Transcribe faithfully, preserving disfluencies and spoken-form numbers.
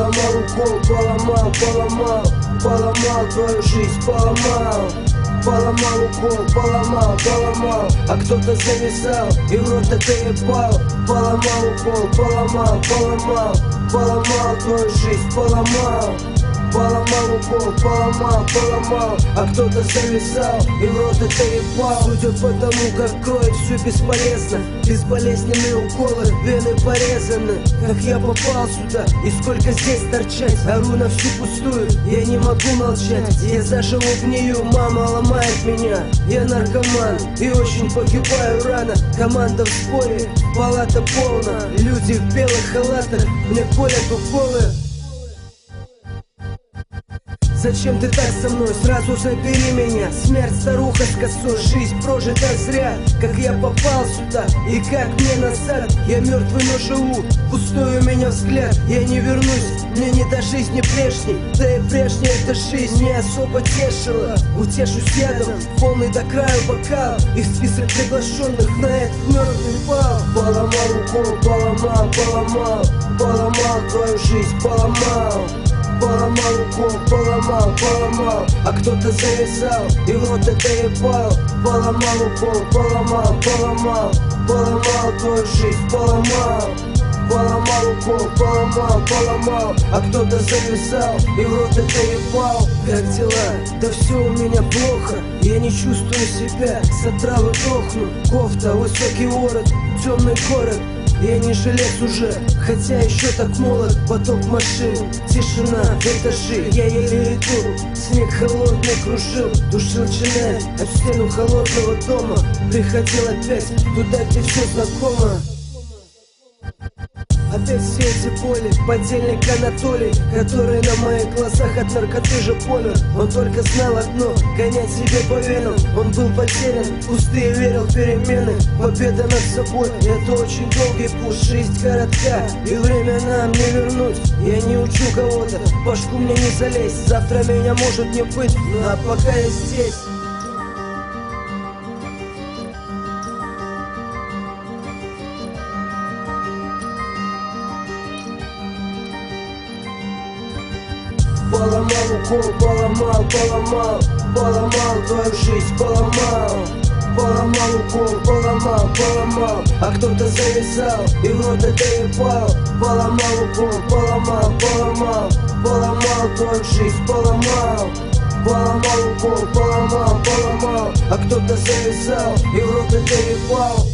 Поломал укол, поломал, поломал, поломал твою жизнь, поломал. Поломал укол, поломал, поломал, а кто-то завязал и в рот это ебал. Поломал укол, поломал, поломал, поломал твою жизнь, поломал. Поломал укол, поломал, поломал, а кто-то завязал и в рот это ебал. Судя по тому, как кроет, все бесполезно. Безболезненные уколы, вены порезаны. Как я попал сюда и сколько здесь торчать. Ору на всю пустую, я не могу молчать. Я заживу в нее, мама ломает меня. Я наркоман и очень погибаю рано. Команда в споре, палата полна. Люди в белых халатах мне колят уколы. Зачем ты так со мной? Сразу забери меня. Смерть старуха с косой, жизнь прожита зря. Как я попал сюда и как мне назад. Я мертвый, но живу, пустой у меня взгляд. Я не вернусь, мне не до жизни прежней. Да и прежняя эта жизнь не особо тешила. Утешусь ядом, полный до краю бокал. И в список приглашенных на этот мертвый бал. Поломал укол, поломал, поломал, поломал твою жизнь, поломал. Поломал укол, поломал, поломал, а кто-то завязал и в рот это ебал. Поломал укол, поломал, поломал, поломал твою жизнь, поломал. Поломал укол, поломал, поломал, а кто-то завязал и в рот это ебал. Как дела? Да все у меня плохо. Я не чувствую себя, с отравы дохну. Кофта, высокий ворот, темный город. Я не жилец уже, хотя еще так молод. Поток машин, тишина, этажи. Я еле иду, снег холодный кружил. Душил чинель об стену холодного дома. Приходил опять туда, где все знакомо. Опять все эти боли, подельник Анатолий, который на моих глазах от наркоты же помер. Он только знал одно, гонять себе по венам. Он был потерян, пустые верил в перемены. Победа над собой, это очень долгий путь. Жизнь коротка, и время нам не вернуть. Я не учу кого-то, в башку мне не залезть. Завтра меня может не быть, ну а пока я здесь. Поломал укол, поломал, поломал, поломал твою жизнь, поломал. Поломал укол, поломал, поломал, а кто-то завязал и в рот это ебал. Поломал укол, поломал, поломал, поломал твою жизнь, поломал. Поломал укол, поломал, поломал, а кто-то завязал и в рот это ебал.